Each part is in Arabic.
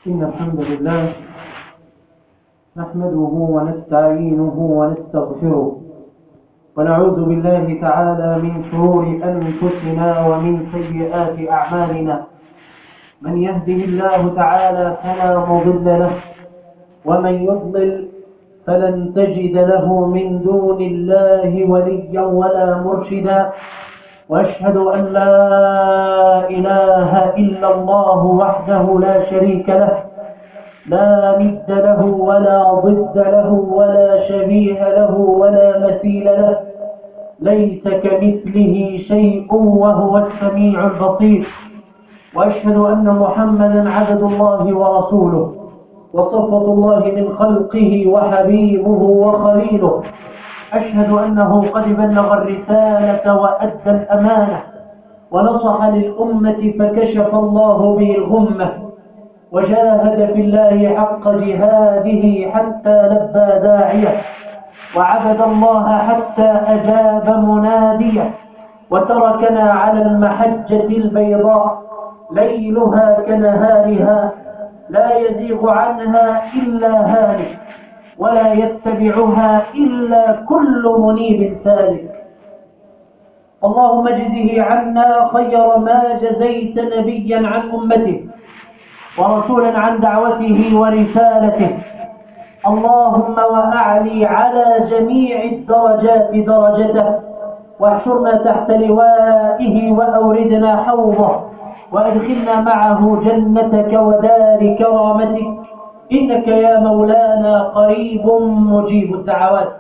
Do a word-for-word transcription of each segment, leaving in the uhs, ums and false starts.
إن الحمد لله نحمده ونستعينه ونستغفره ونعوذ بالله تعالى من شرور أنفسنا ومن سيئات أعمالنا. من يهده الله تعالى فلا مضل له ومن يضلل فلن تجد له من دون الله وليا ولا مرشدا. وأشهد أن لا إله إلا الله وحده لا شريك له، لا ند له ولا ضد له ولا شبيه له ولا مثيل له، ليس كمثله شيء وهو السميع البصير. وأشهد أن محمدا عبد الله ورسوله وصفوة الله من خلقه وحبيبه وخليله. أشهد أنه قد بلغ الرسالة وأدى الأمانة ونصح للأمة فكشف الله به الغمة، وجاهد في الله حق جهاده حتى لبى داعيه، وعبد الله حتى أجاب مناديه، وتركنا على المحجة البيضاء ليلها كنهارها لا يزيغ عنها إلا هالك ولا يتبعها إلا كل منيب سالك. اللهم اجزه عنا خير ما جزيت نبيا عن أمته ورسولا عن دعوته ورسالته. اللهم وأعلي على جميع الدرجات درجته، واحشرنا تحت لوائه وأوردنا حوضه، وأدخلنا معه جنتك ودار كرامتك، إنك يا مولانا قريب مجيب الدعوات.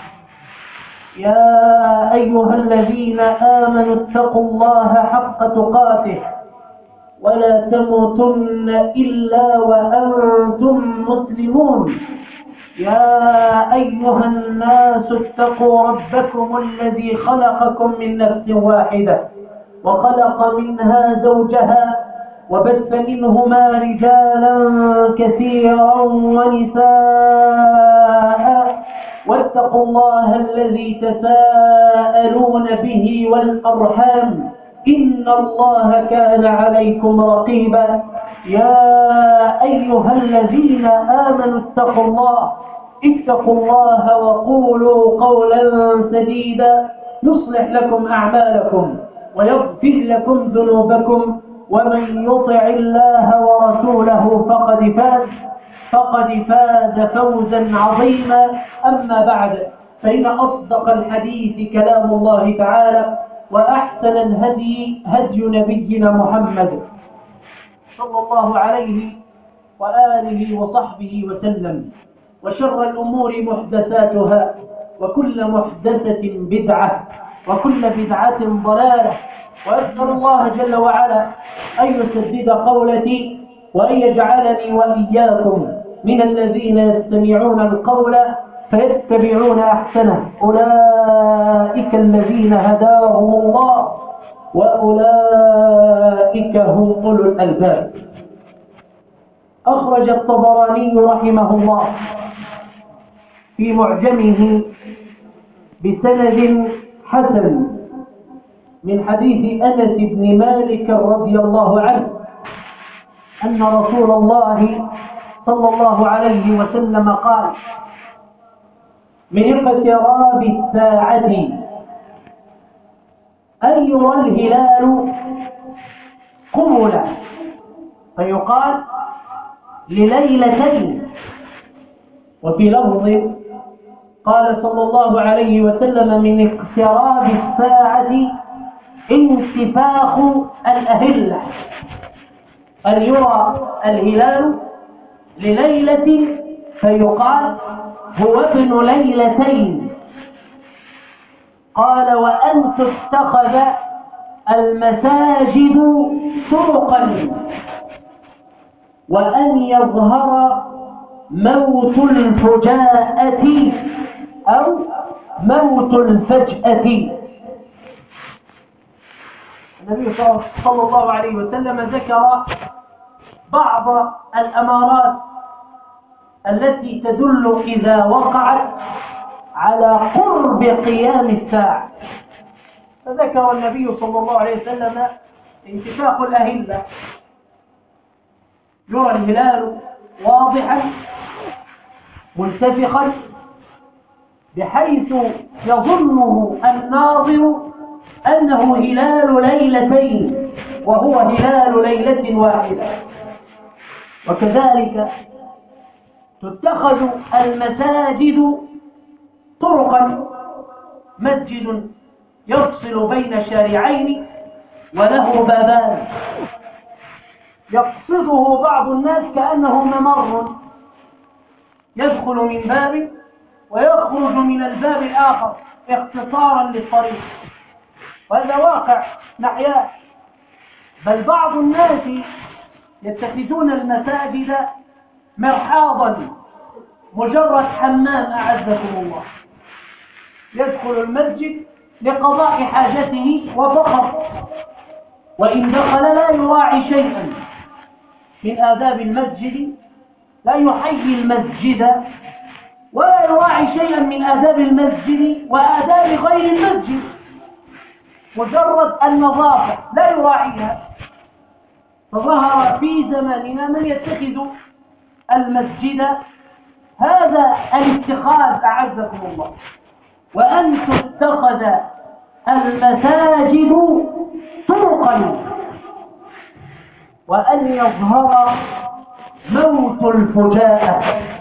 يا أيها الذين آمنوا اتقوا الله حق تقاته ولا تموتن إلا وأنتم مسلمون. يا أيها الناس اتقوا ربكم الذي خلقكم من نفس واحدة وخلق منها زوجها وبث منهما رجالا كثيرا ونساء، واتقوا الله الذي تساءلون به والأرحام إن الله كان عليكم رقيبا. يا أيها الذين آمنوا اتقوا الله اتقوا الله وقولوا قولا سديدا يصلح لكم أعمالكم ويغفر لكم ذنوبكم، ومن يطع الله ورسوله فقد فاز فقد فاز فوزا عظيما. أما بعد، فإن أصدق الحديث كلام الله تعالى، وأحسن الهدي هدي نبينا محمد صلى الله عليه وآله وصحبه وسلم، وشر الأمور محدثاتها، وكل محدثة بدعة، وكل بدعة ضلالة. وأسأل الله جل وعلا أن يسدد قولتي وأن يجعلني وإياكم من الذين يستمعون القول فيتبعون أحسنه. أولئك الذين هداهم الله وأولئك هم أولو الألباب. أخرج الطبراني رحمه الله في معجمه بسند حسن من حديث أنس بن مالك رضي الله عنه أن رسول الله صلى الله عليه وسلم قال: من اقتراب الساعة أن يرى الهلال قبلا، فيقال لليلتين. وفي لفظ قال صلى الله عليه وسلم: من اقتراب الساعة انتفاخ الأهلة، أن يرى الهلال لليلة فيقال هو ابن ليلتين. قال: وأن تتخذ المساجد طرقا، وأن يظهر موت الفجاءة أو موت الفجأة. النبي صلى الله عليه وسلم ذكر بعض الأمارات التي تدل إذا وقعت على قرب قيام الساعة، فذكر النبي صلى الله عليه وسلم انتفاخ الأهلة، يرى الهلال واضحا منتفخا بحيث يظنه الناظر أنه هلال ليلتين وهو هلال ليلة واحدة. وكذلك تتخذ المساجد طرقا، مسجد يفصل بين شارعين وله بابان يقصده بعض الناس كأنه ممر، يدخل من باب ويخرج من الباب الآخر اختصارا للطريق، وهذا واقع نحياه. بل بعض الناس يتخذون المساجد مرحاضا، مجرد حمام أعزكم الله، يدخل المسجد لقضاء حاجته وفقط، وإن دخل لا يراعي شيئا من آداب المسجد، لا يحيي المسجد ولا يراعي شيئا من آداب المسجد وآداب غير المسجد، مجرد النظافة لا يراعيها. فظهر في زماننا من يتخذ المسجد هذا الاتخاذ أعزكم الله، وأن تتخذ المساجد طرقا، وأن يظهر موت الفجاءة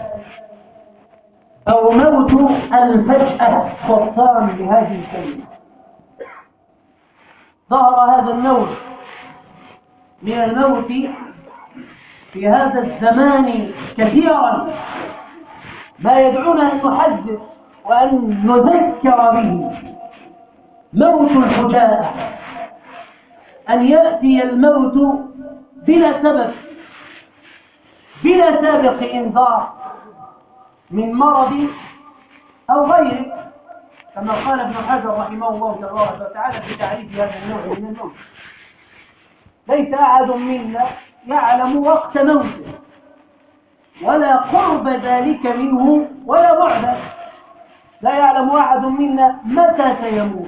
أو موت الفجأة خطان لهذه الكلمة. ظهر هذا النوع من الموت في هذا الزمان كثيرا، ما يدعونا أن نحذر وأن نذكر به. موت الفجاءة، أن يأتي الموت بلا سبب، بلا سابق إنذار من مرض أو غيره، كما قال ابن حجر رحمه الله تبارك وتعالى في تعريف هذا النوع من الموت: ليس أحد منا يعلم وقت موته ولا قرب ذلك منه ولا بعده. لا يعلم أحد منا متى سيموت،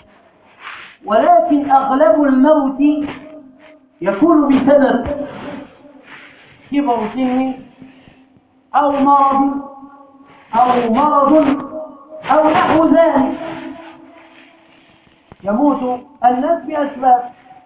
ولكن أغلب الموت يكون بسبب كبر سن أو مرض أو مرض أو نحو ذلك. يموت الناس بأسباب،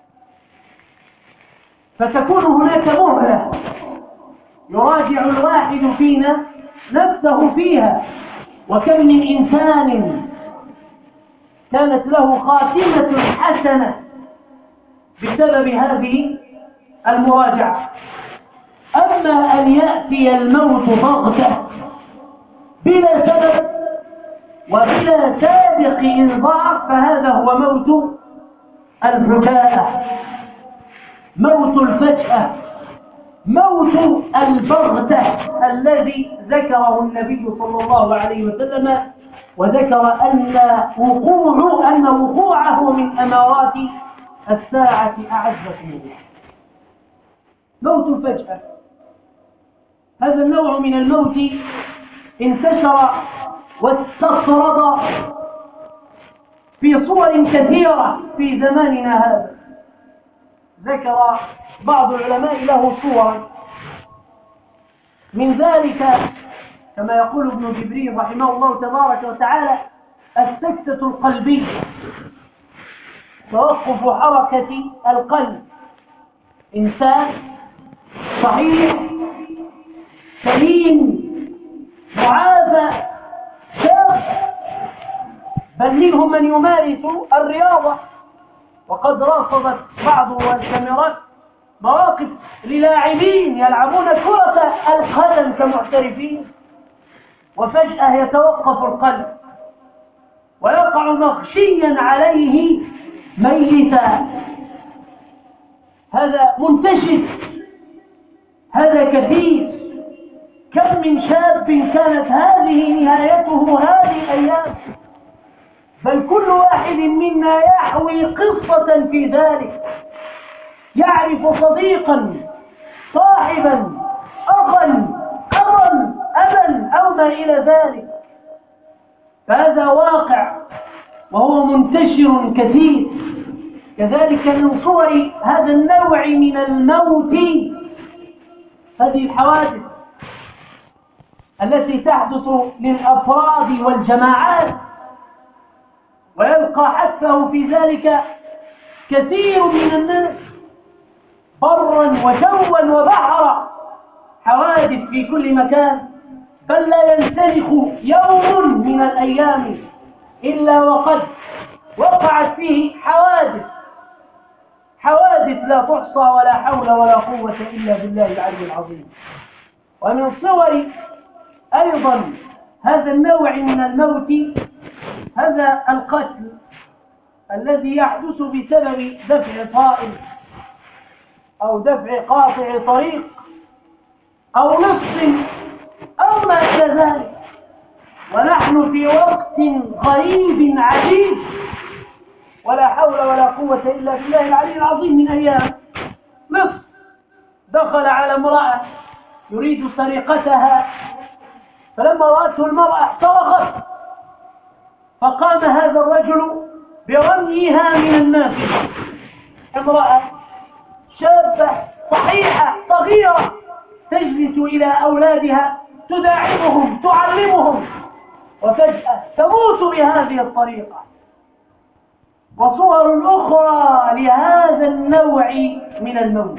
فتكون هناك مهلة يراجع الواحد فينا نفسه فيها. وكم من إنسان كانت له خاتمة حسنة بسبب هذه المراجعة. أما أن يأتي الموت بغتة بلا سبب وبلا سابق إنذار، فهذا هو موت الفجاءة، موت الفجأة، موت البغتة الذي ذكره النبي صلى الله عليه وسلم، وذكر أن وقوع أن وقوعه من أمارات الساعة أعزكم الله. موت الفجأة، هذا النوع من الموت انتشر واستطرد في صور كثيرة في زماننا هذا. ذكر بعض العلماء له صورا، من ذلك كما يقول ابن جبريل رحمه الله تبارك وتعالى: السكتة القلبية، توقف حركة القلب. إنسان صحيح سليم معافى شاب، بل منهم من يمارس الرياضة، وقد رصدت بعض الكاميرات مواقف للاعبين يلعبون كرة القدم كمحترفين، وفجأة يتوقف القلب ويقع مغشيا عليه ميتا. هذا منتشر، هذا كثير. كم من شاب كانت هذه نهايته هذه الأيام، بل كل واحد منا يحوي قصة في ذلك، يعرف صديقا، صاحبا، أخا، أبا، أبا أو ما إلى ذلك. فهذا واقع وهو منتشر كثير. كذلك من صور هذا النوع من الموت هذه الحوادث التي تحدث للأفراد والجماعات ويلقى حتفه في ذلك كثير من الناس برا وجوا وبحرا، حوادث في كل مكان، بل لا ينسلخ يوم من الأيام إلا وقد وقعت فيه حوادث حوادث لا تحصى ولا حول ولا قوة إلا بالله العلي العظيم. ومن صور أيضا هذا النوع من الموت هذا القتل الذي يحدث بسبب دفع صائل أو دفع قاطع طريق أو لص أو ما إلى ذلك. ونحن في وقت غريب عجيب ولا حول ولا قوة إلا بالله العلي العظيم. من أيام لص دخل على امرأة يريد سرقتها، فلما رأته المرأة صرخت، فقام هذا الرجل برميها من النافذة. امرأة شابة صحيحة صغيرة تجلس إلى أولادها تداعبهم تعلمهم، وفجأة تموت بهذه الطريقة. وصور أخرى لهذا النوع من الموت.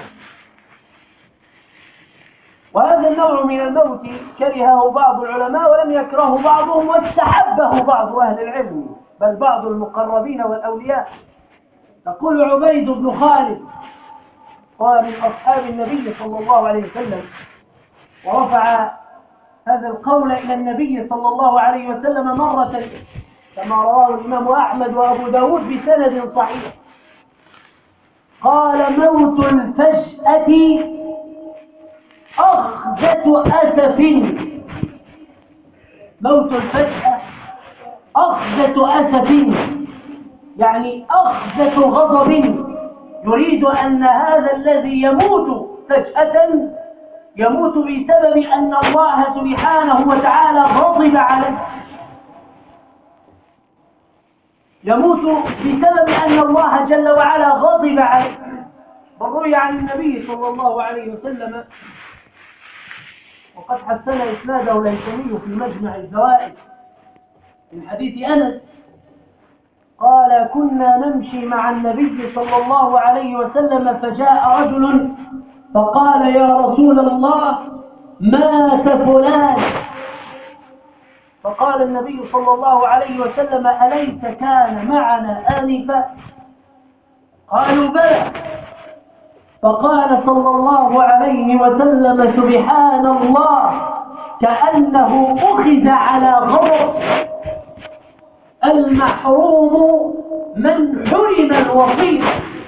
وهذا النوع من الموت كرهه بعض العلماء ولم يكرهه بعضهم، واستحبه بعض أهل العلم بل بعض المقربين والأولياء. يقول عبيد بن خالد قال من أصحاب النبي صلى الله عليه وسلم، ورفع هذا القول إلى النبي صلى الله عليه وسلم مرة كما رواه الإمام أحمد وأبو داود بسند صحيح، قال موت الفجأة أخذة أسف. موت الفجأة أخذة أسف يعني أخذة غضب، يريد أن هذا الذي يموت فجأة يموت بسبب أن الله سبحانه وتعالى غضب عليه، يموت بسبب أن الله جل وعلا غضب عليه. وروي عن النبي صلى الله عليه وسلم وقد حسن إسناده الهيثمي في مجمع الزوائد من حديث أنس قال كنا نمشي مع النبي صلى الله عليه وسلم فجاء رجل فقال يا رسول الله مات فلان، فقال النبي صلى الله عليه وسلم أليس كان معنا آنفا؟ قالوا بلى. فقال صلى الله عليه وسلم سبحان الله كأنه أخذ على غضب، المحروم من حرم الوصية.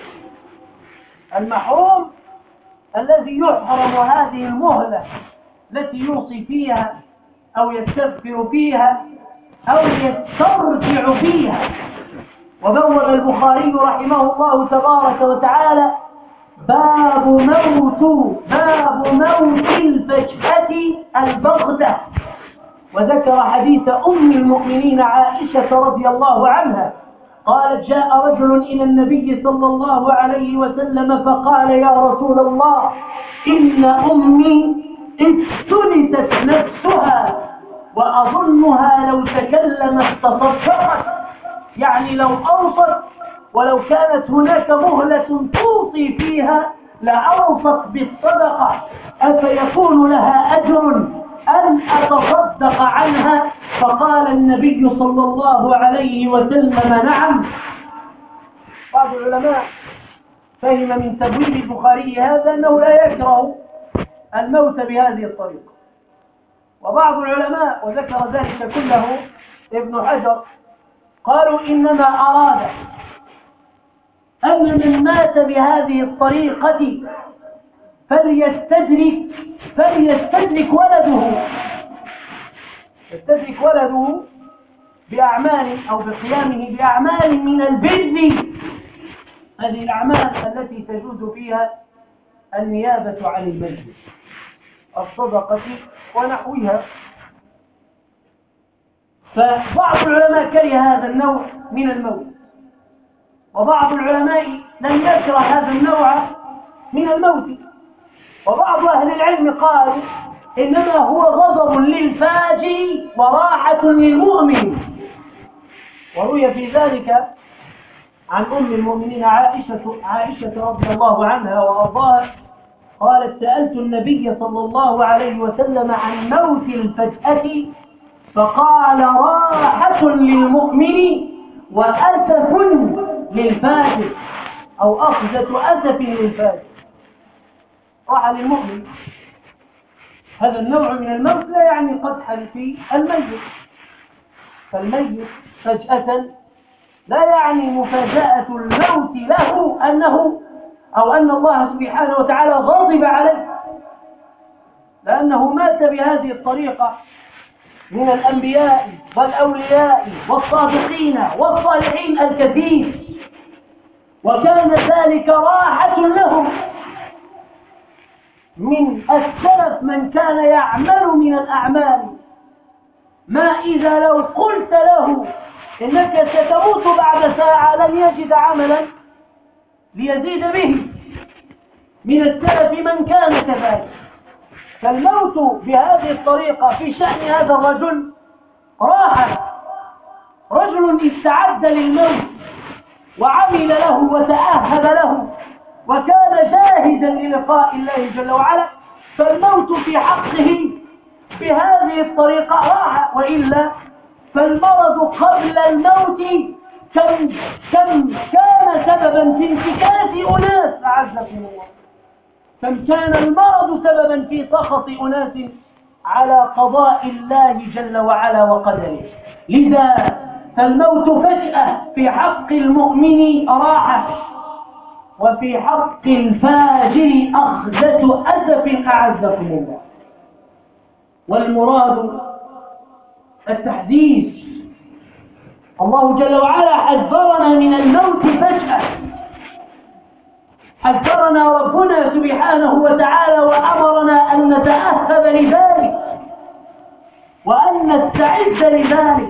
المحروم الذي يحرم هذه المهلة التي يوصي فيها أو يستغفر فيها أو يسترجع فيها. وبوب البخاري رحمه الله تبارك وتعالى باب موت باب موت الفجأة البغتة، وذكر حديث أم المؤمنين عائشة رضي الله عنها قالت جاء رجل إلى النبي صلى الله عليه وسلم فقال يا رسول الله إن أمي افتلتت نفسها وأظنها لو تكلمت تصدقت، يعني لو أوصت ولو كانت هناك مهلة توصي فيها لأوصت بالصدقة، أفيكون لها أجر أن أتصدق عنها؟ فقال النبي صلى الله عليه وسلم نعم. بعض العلماء فهم من تبويب البخاري هذا أنه لا يكره الموت بهذه الطريقة، وبعض العلماء وذكر ذلك كله ابن حجر قالوا إنما أراد أن من مات بهذه الطريقة فليستدرك فليستدرك ولده يستدرك ولده بأعمال أو بقيامه بأعمال من البر، هذه الأعمال التي تجوز فيها النيابة عن الميت، الصدقة ونحوها. فبعض العلماء كره هذا النوع من الموت، وبعض العلماء لم يكره هذا النوع من الموت، وبعض أهل العلم قالوا إنما هو غضب للفاجر وراحة للمؤمن. وروي في ذلك عن أم المؤمنين عائشة, عائشة رضي الله عنها وأرضاها قالت: سألت النبي صلى الله عليه وسلم عن موت الفجأة فقال: راحة للمؤمن وأسف للفاجر، أو أخذة أسف للفاجر. راحة للمؤمن، هذا النوع من الموت لا يعني قدحا في الميت، فالميت فجأة لا يعني مفاجأة الموت له أنه أو أن الله سبحانه وتعالى غاضب عليه، لأنه مات بهذه الطريقة من الأنبياء والأولياء والصادقين والصالحين الكثير، وكان ذلك راحة لهم. من السلف من كان يعمل من الأعمال ما إذا لو قلت له إنك ستموت بعد ساعة لن يجد عملا ليزيد به. من السلف من كان كذلك. فالموت بهذه الطريقة في شأن هذا الرجل راحة. رجل استعد للموت وعمل له وتأهب له وكان جاهزا للقاء الله جل وعلا، فالموت في حقه بهذه الطريقة راحة. وإلا فالمرض قبل الموت كم كم كان سببا في انتكاس أناس، أعزكم الله، كم كان المرض سببا في سخط أناس على قضاء الله جل وعلا وقدره. لذا فالموت فجأة في حق المؤمن راحة، وفي حق الفاجر أخذة أسف، أعزكم الله. والمراد التحذير. الله جل وعلا حذرنا من الموت فجأة، حذرنا ربنا سبحانه وتعالى وأمرنا أن نتأهب لذلك وأن نستعد لذلك.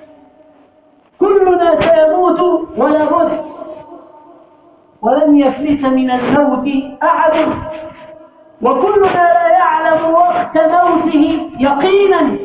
كلنا سيموت ولا بد، ولن يفلت من الموت أحد، وكلنا لا يعلم وقت موته يقينا.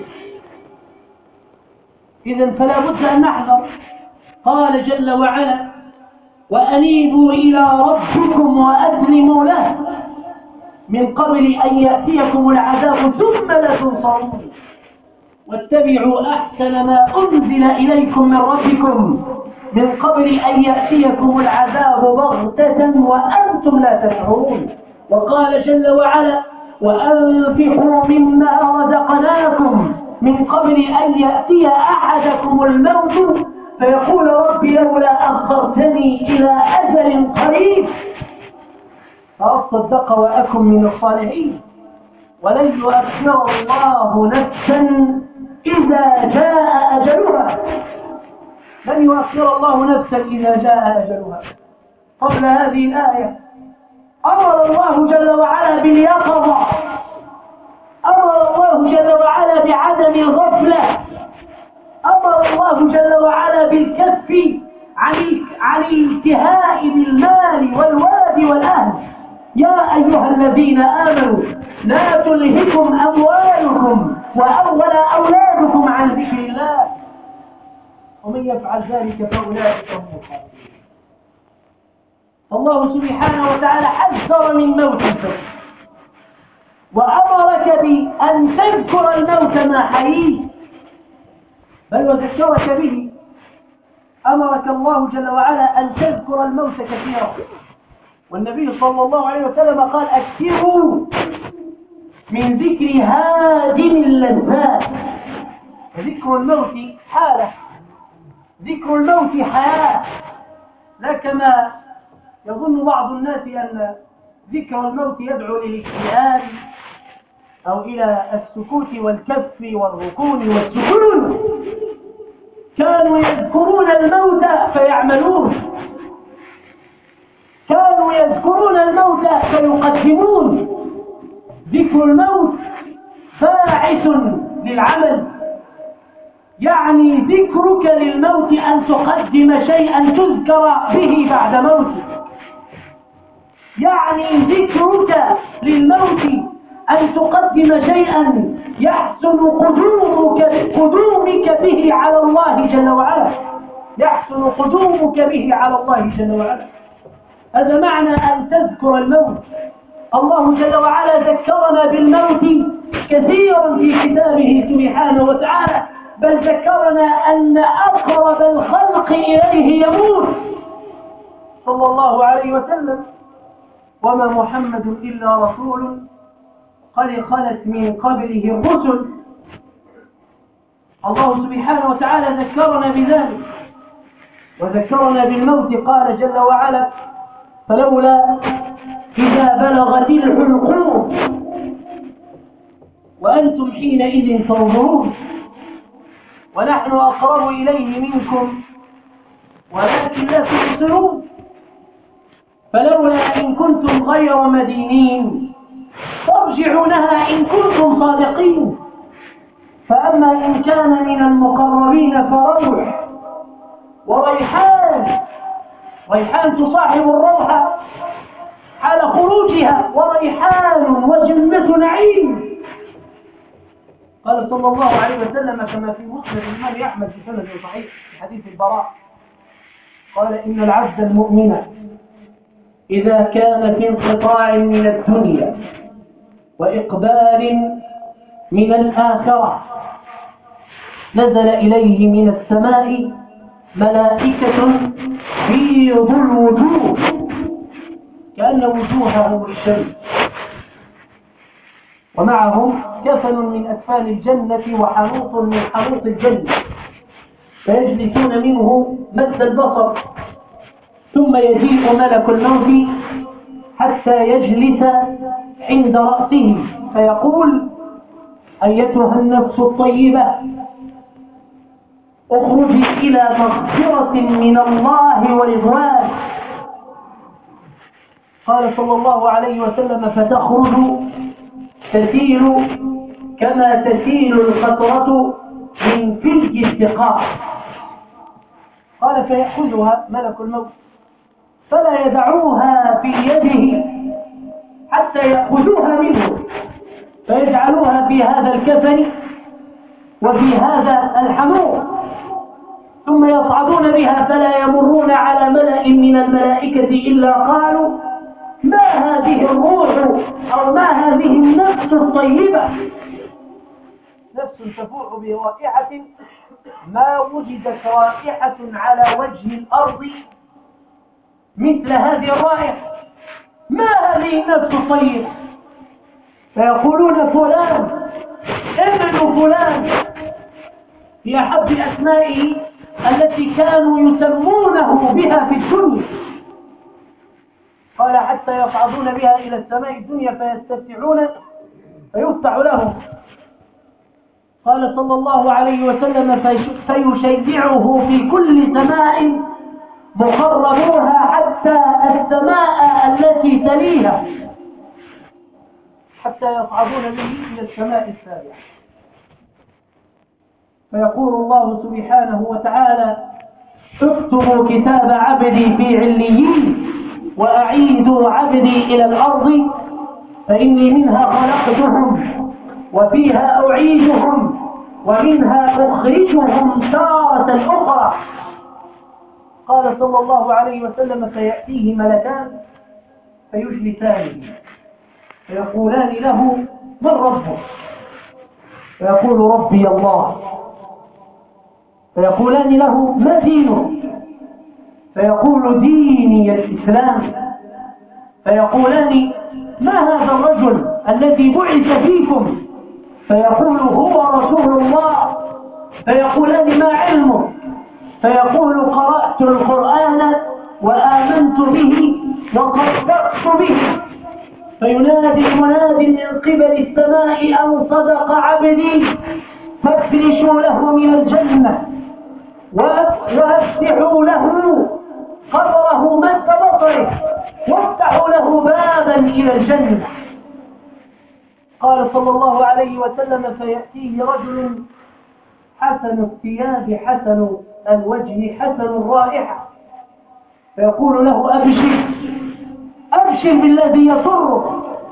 إذن فلا بد أن نحذر. قال جل وعلا: وأنيبوا إلى ربكم وأسلموا له من قبل أن يأتيكم العذاب ثم لا تنصرون واتبعوا أحسن ما أنزل إليكم من ربكم من قبل أن يأتيكم العذاب بغتة وأنتم لا تشعرون. وقال جل وعلا: وأنفقوا مما رزقناكم من قبل أن يأتي أحدكم الموت فيقول رب لولا أخرتني إلى أجل قريب فأصدق وأكن من الصالحين ولن يؤخر الله نفسا إذا جاء أجلها. لن يؤخر الله نفسا إذا جاء أجلها. قبل هذه الآية أمر الله جل وعلا باليقظة، أمر الله جل وعلا بعدم الغفلة، أمر الله جل وعلا بالكف عن عن الالتهاء بالمال والولد والأهل. يا أيها الذين آمنوا لا تلهكم أموالكم ولا أولادكم عن ذكر الله ومن يفعل ذلك فأولئك هم الخاسرون. الله سبحانه وتعالى حذر من موت الفجر وأمرك بأن تذكر الموت ما حييت، بل وذكرك به. أمرك الله جل وعلا أن تذكر الموت كثيرا، والنبي صلى الله عليه وسلم قال: أكثروا من ذكر هادم اللذات. ذكر الموت حالة، ذكر الموت حياة، لا كما يظن بعض الناس أن ذكر الموت يدعو للاكتئاب أو إلى السكوت والكف والركون والسكون. كانوا يذكرون الموت فيعملون، كانوا يذكرون الموت فيقدمون. ذكر الموت باعث للعمل، يعني ذكرك للموت أن تقدم شيئا تذكر به بعد موتك. يعني ذكرك للموت أن تقدم شيئا يحسن قدومك قدومك به على الله جل وعلا، يحسن قدومك به على الله جل وعلا. هذا معنى أن تذكر الموت. الله جل وعلا ذكرنا بالموت كثيرا في كتابه سبحانه وتعالى، بل ذكرنا أن أقرب الخلق إليه يموت صلى الله عليه وسلم. وما محمد إلا رسول قد خلت من قبله الرسل. الله سبحانه وتعالى ذكرنا بذلك وذكرنا بالموت. قال جل وعلا: فلولا إذا بلغت الحلقوم وأنتم حينئذ تنظرون ونحن أقرب إليه منكم ولكن لا تبصرون. فلولا إن كنتم غير مدينين ترجعونها إن كنتم صادقين. فأما إن كان من المقربين فروح وريحان، ريحان تصاحب الروح حال خروجها، وريحان وجنة نعيم. قال صلى الله عليه وسلم كما في مسند الإمام أحمد في سند صحيح في حديث البراء، قال: إن العبد المؤمن إذا كان في انقطاع من الدنيا وإقبال من الآخرة نزل إليه من السماء ملائكة بيض الوجوه كأن وجوههم الشمس، ومعهم كفن من أكفان الجنة وحنوط من حنوط الجنة، فيجلسون منه مد البصر، ثم يجيء ملك الموت حتى يجلس عند رأسه فيقول: أيتها النفس الطيبة اخرجي إلى مغفرة من الله ورضوان. قال صلى الله عليه وسلم: فتخرج تسيل كما تسيل القطرة من فلك السقاء. قال: فيأخذها ملك الموت فلا يدعوها في يده حتى يأخذوها منه، فيجعلوها في هذا الكفن وفي هذا الحنوط، ثم يصعدون بها فلا يمرون على ملأ من الملائكة إلا قالوا: ما هذه الروح أو ما هذه النفس الطيبة. نفس تفوح برائحة ما وجدت رائحة على وجه الأرض مثل هذه الرائحة. ما هذه النفس الطيبة؟ فيقولون: فلان ابن فلان، هي أحب أسمائه التي كانوا يسمونه بها في الدنيا. قال: حتى يصعدون بها إلى السماء الدنيا فيستفتحون فيفتح لهم. قال صلى الله عليه وسلم: فيشيعه في كل سماء مقربوها حتى السماء التي تليها، حتى يصعدون به إلى السماء السابعة. فيقول الله سبحانه وتعالى: اكتبوا كتاب عبدي في عليين وأعيدوا عبدي إلى الأرض فإني منها خلقتهم وفيها أعيدهم ومنها أخرجهم تارة أخرى. قال صلى الله عليه وسلم: فيأتيه ملكان فيجلسانه فيقولان له: من ربك؟ فيقول: ربي الله. فيقولان له: ما دينك؟ فيقول: ديني الإسلام. فيقولان: ما هذا الرجل الذي بعث فيكم؟ فيقول: هو رسول الله. فيقولان: ما علمك؟ فيقول: قرأت القرآن وآمنت به وصدقت به. فينادي مناد من قبل السماء: أن صدق عبدي فافرشوا له من الجنة وافسحوا له قبره مد بصره وافتحوا له بابا إلى الجنة. قال صلى الله عليه وسلم: فيأتيه رجل حسن الثياب حسن الوجه حسن الرائحة، فيقول له: أبشر أبشر بالذي يسرك،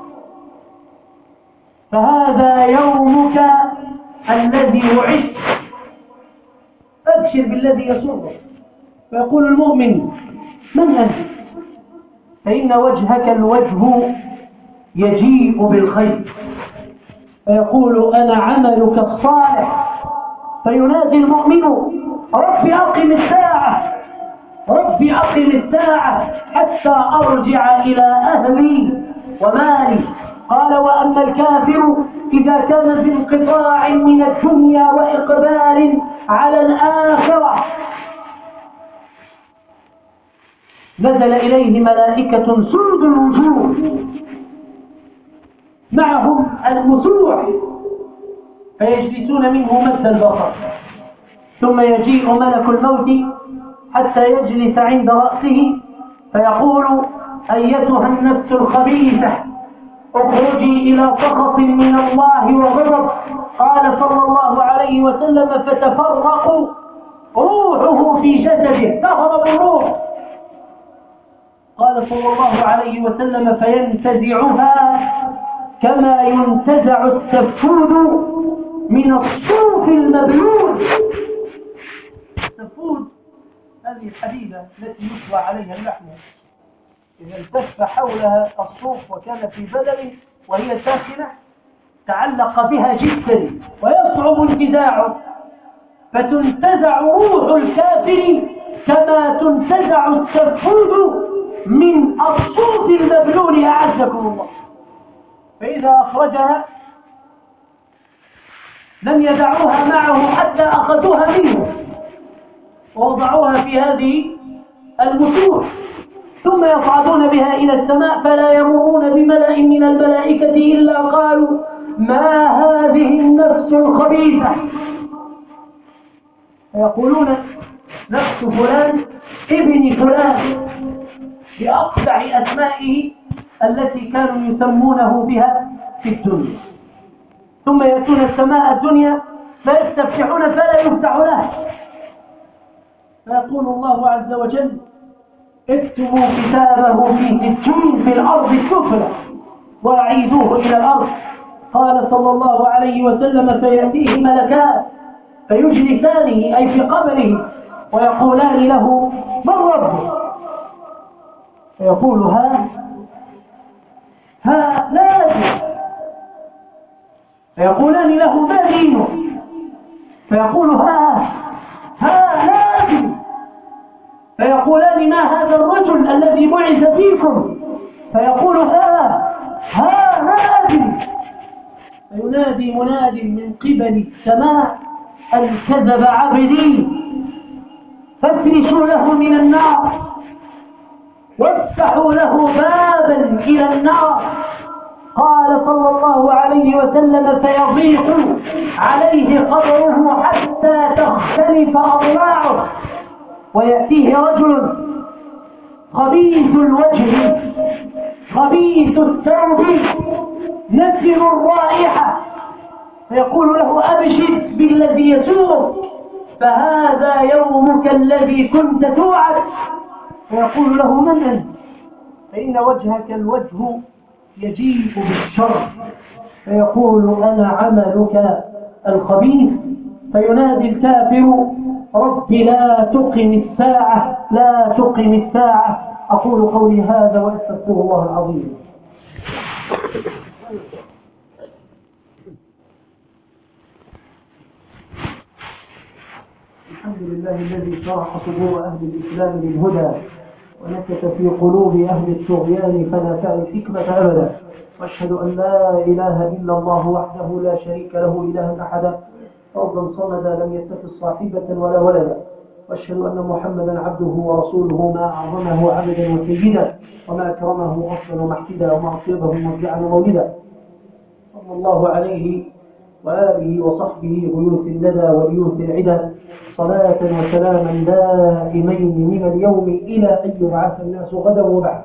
فهذا يومك الذي وعدت، أبشر بالذي يسرك. فيقول المؤمن: من أنت؟ فإن وجهك الوجه يجيء بالخير. فيقول: أنا عملك الصالح. فينادي المؤمن: رب أقم الساعة، رب أقم الساعة حتى أرجع إلى أهلي ومالي. قال: وأما الكافر إذا كان في انقطاع من الدنيا وإقبال على الآخرة، نزل إليه ملائكة سود الوجوه معهم المسوح، فيجلسون منه مد البصر، ثم يجيء ملك الموت حتى يجلس عند رأسه فيقول: أيتها النفس الخبيثة، اخرجي إلى سخط من الله وغضب. قال صلى الله عليه وسلم: فتفرق روحه في جسده، تهرب الروح. قال صلى الله عليه وسلم: فينتزعها كما ينتزع السفود من الصوف المبلول. السفود هذه الحديدة التي يطلع عليها اللحم، إذا التف حولها الصوف وكان في بدل وهي ساخنة تعلق بها جدا ويصعب انتزاعه، فتنتزع روح الكافر كما تنتزع السفود من الصوف المبلول، أعزكم الله. فإذا أخرجها لم يدعوها معه حتى أخذوها منه ووضعوها في هذه المسوح، ثم يصعدون بها إلى السماء، فلا يمرون بملأ من الملائكة إلا قالوا: ما هذه النفس الخبيثة؟ فيقولون: نفس فلان ابن فلان، بأقبح أسمائه التي كانوا يسمونه بها في الدنيا. ثم يأتون السماء الدنيا فيستفتحون فلا يفتح له، فيقول الله عز وجل: اكتبوا كتابه في سجين في الأرض السفلى وأعيدوه إلى الأرض. قال صلى الله عليه وسلم: فيأتيه ملكان فيجلسانه أي في قبره ويقولان له: من ربك؟ فيقول: ها ها لا أدري. فيقولان له: ما دينه؟ فيقول: ها ها لا أدري. فيقولان: ما هذا الرجل الذي بعث فيكم؟ فيقول: ها ها لا أدري. فينادي مناد من قبل السماء: أن كذب عبدي، فافرشوا له من النار وافتحوا له بابا إلى النار. قال صلى الله عليه وسلم: فيضيق عليه قبره حتى تختلف أضلاعه، ويأتيه رجل خبيث الوجه خبيث الثوب نتن الرائحة، فيقول له: أبشر بالذي يسوءك، فهذا يومك الذي كنت توعد. فيقول له: من أنت؟ فإن وجهك الوجه يجيء بالشر. فيقول: أنا عملك الخبيث. فينادي الكافر: رب لا تقم الساعة، لا تقم الساعة. أقول قولي هذا وأستغفر الله العظيم. الحمد لله الذي شرح صدور أهل الإسلام للهدى ونكت في قلوب أهل الطغيان فلا تعي الحكمة أبدا. وأشهد أن لا إله إلا الله وحده لا شريك له إلها أحدا فردا صمدا لم يتخذ صاحبة ولا ولدا. وأشهد أن محمدا عبده ورسوله ما أعظمه عبدا وسيدا وما أكرمه أصلا ومحتدا وما أطيبه مرجعا ومولدا. صلى الله عليه وآله وصحبه غيوث الندى وليوث العدا، صلاة وسلاما دائمين من اليوم إلى أن يبعث الناس غدا وبعد.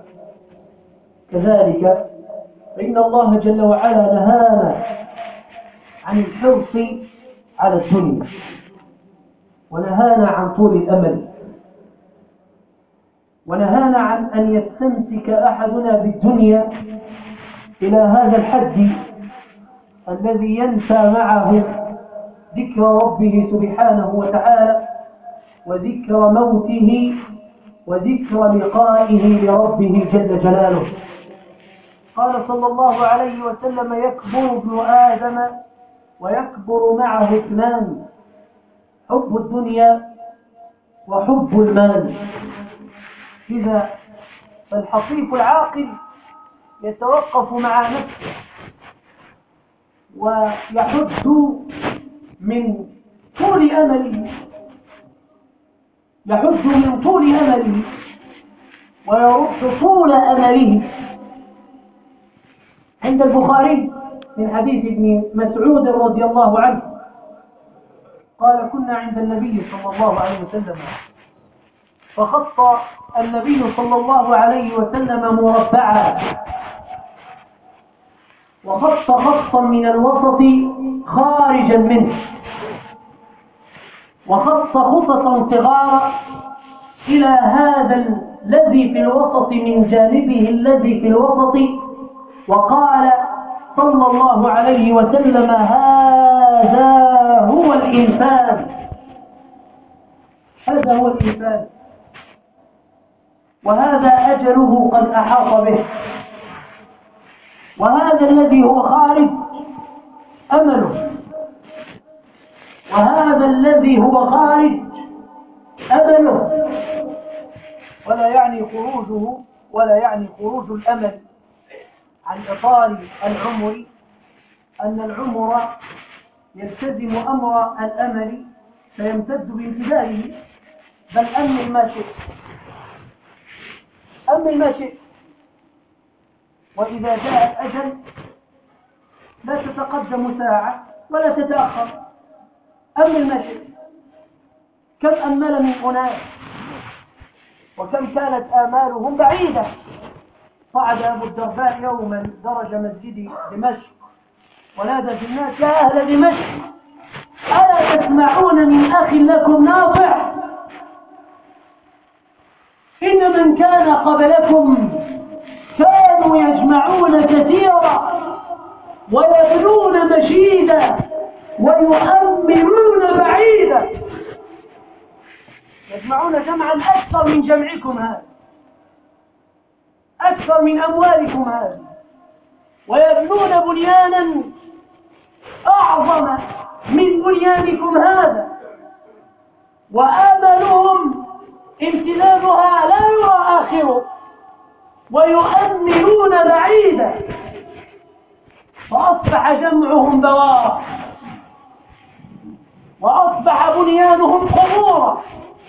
كذلك فإن الله جل وعلا نهانا عن الحرص على الدنيا ونهانا عن طول الأمل، ونهانا عن أن يستمسك أحدنا بالدنيا إلى هذا الحد الذي ينسى معه ذكر ربه سبحانه وتعالى وذكر موته وذكر لقائه لربه جل جلاله. قال صلى الله عليه وسلم: يكبر ابن آدم ويكبر معه اثنان: حب الدنيا وحب المال. إذا فالحصيف العاقل يتوقف مع نفسه ويحد من طول أمله يحد من طول أمله ويرد طول أمله. عند البخاري من حديث ابن مسعود رضي الله عنه قال: كنا عند النبي صلى الله عليه وسلم فخط النبي صلى الله عليه وسلم مربعا وخط خطا من الوسط خارجا منه وخط خططا صغارا إلى هذا الذي في الوسط من جانبه الذي في الوسط، وقال صلى الله عليه وسلم: هذا هو الإنسان، هذا هو الإنسان، وهذا أجله قد أحاط به، وهذا الذي هو خارج أمله، وهذا الذي هو خارج أمله. ولا يعني خروجه ولا يعني خروج الأمل عن إطار العمر أن العمر يلتزم أمر الأمل فيمتد بامتداده، بل أمل ما شئت، أمل ما شئت، وإذا جاء الأجل لا تتقدم ساعة ولا تتأخر، أمل ما شئت. كم أمل من أناس وكم كانت آمالهم بعيدة. صعد أبو الدرداء يوما درج مسجد دمشق ونادى في الناس: يا أهل دمشق، ألا تسمعون من أخ لكم ناصح؟ إن من كان قبلكم كانوا يجمعون كثيرا ويبنون مشيدا ويؤمرون بعيدا. يجمعون جمعا أكثر من جمعكم هذا، أكثر من أموالكم هذه، ويبنون بنيانا أعظم من بنيانكم هذا، وآملهم امتدادها لا يرى آخره، ويؤملون بعيدا. فأصبح جمعهم بوارا وأصبح بنيانهم قبورا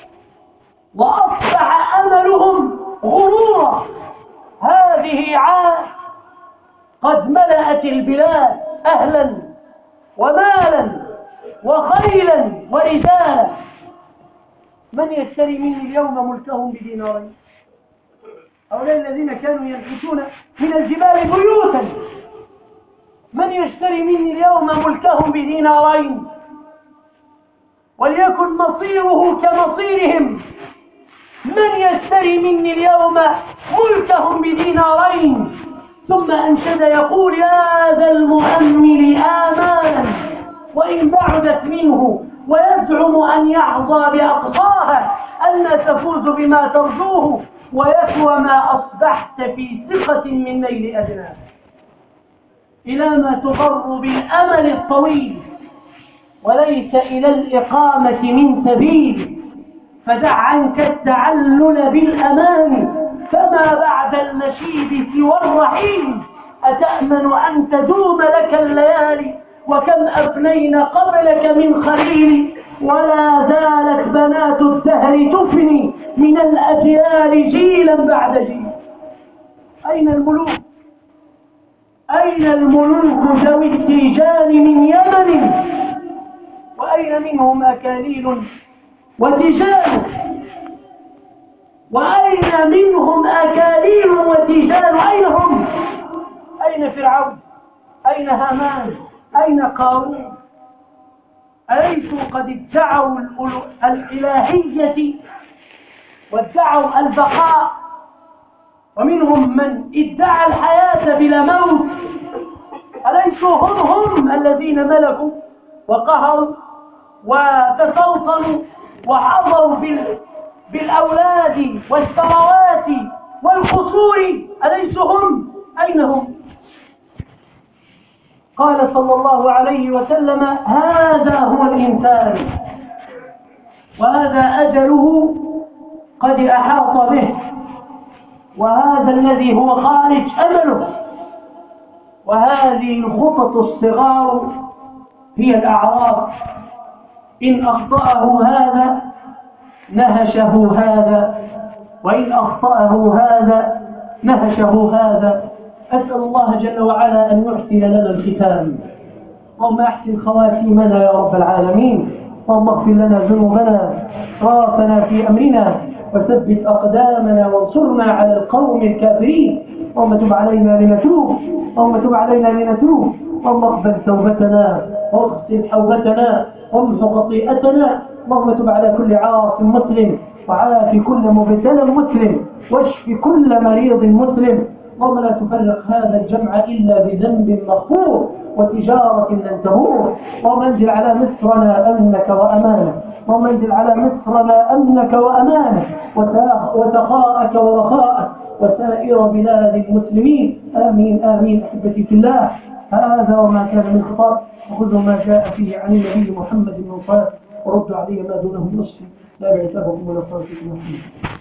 وأصبح أملهم غرورا. هذه عاد قد ملأت البلاد أهلا ومالا وخيلا ورجالا. من يشتري مني اليوم ملكهم بدينارين؟ هؤلاء الذين كانوا ينحتون من الجبال بيوتا، من يشتري مني اليوم ملكهم بدينارين؟ وليكن مصيره كمصيرهم. من يشتري مني اليوم ملكهم بدينارين؟ ثم أنشد يقول: يا ذا المؤمل آمالا وإن بعدت منه، ويزعم أن يحظى بأقصاها، أن تفوز بما ترجوه، ويكوى ما أصبحت في ثقة من نيل أدناه. إلى ما تغر بالأمل الطويل وليس إلى الإقامة من سبيل، فدع عنك التعلل بالأمان، فما بعد المشيد سوى الرحيل. أتأمن أن تدوم لك الليالي، وكم أفنينا قبلك من خليل، ولا زالت بنات الدهر تفني من الأجيال جيلا بعد جيل. أين الملوك؟ أين الملوك ذوي التيجان من يمن؟ وأين منهم أكاليل وتيجان؟ وأين منهم أكاليل وتيجان؟ أين هم؟ أين فرعون؟ أين هامان؟ أين قارون؟ أليسوا قد ادعوا الإلهية وادعوا البقاء، ومنهم من ادعى الحياة بلا موت. أليسوا هم هم الذين ملكوا وقهروا وتسلطنوا وحظوا بالأولاد والثروات والقصور؟ أليسوا هم؟ أين هم؟ قال صلى الله عليه وسلم: هذا هو الإنسان، وهذا أجله قد أحاط به، وهذا الذي هو خارج أمله، وهذه الخطط الصغار هي الأعراض. إن أخطأه هذا نهشه هذا، وإن أخطأه هذا نهشه هذا. أسأل الله جل وعلا أن يحسن لنا الختام. اللهم أحسن خواتيمنا يا رب العالمين. اللهم اغفر لنا ذنوبنا، إسرافنا في أمرنا، وثبت أقدامنا وانصرنا على القوم الكافرين. اللهم تب علينا لنتوب، اللهم تب علينا لنتوب، اللهم اقبل توبتنا واغسل حوبتنا وامح خطيئتنا. اللهم تب على كل عاص مسلم، وعاف كل مبتلى مسلم، واشف كل مريض مسلم. اللهم لا تفرق هذا الجمع إلا بذنب مغفور وتجارة لن تبور. اللهم انزل على مصرنا أمنك وأمانك، اللهم انزل على مصرنا أمنك وأمانك وسخاءك ورخاءك وسائر بلاد المسلمين. آمين آمين. أحبتي في الله، هذا وما كان من خطأ وخذوا ما جاء فيه عن النبي محمد من صلاة، وردوا علي ما دونه نصف. لا بعتابكم ولا صلاتكم.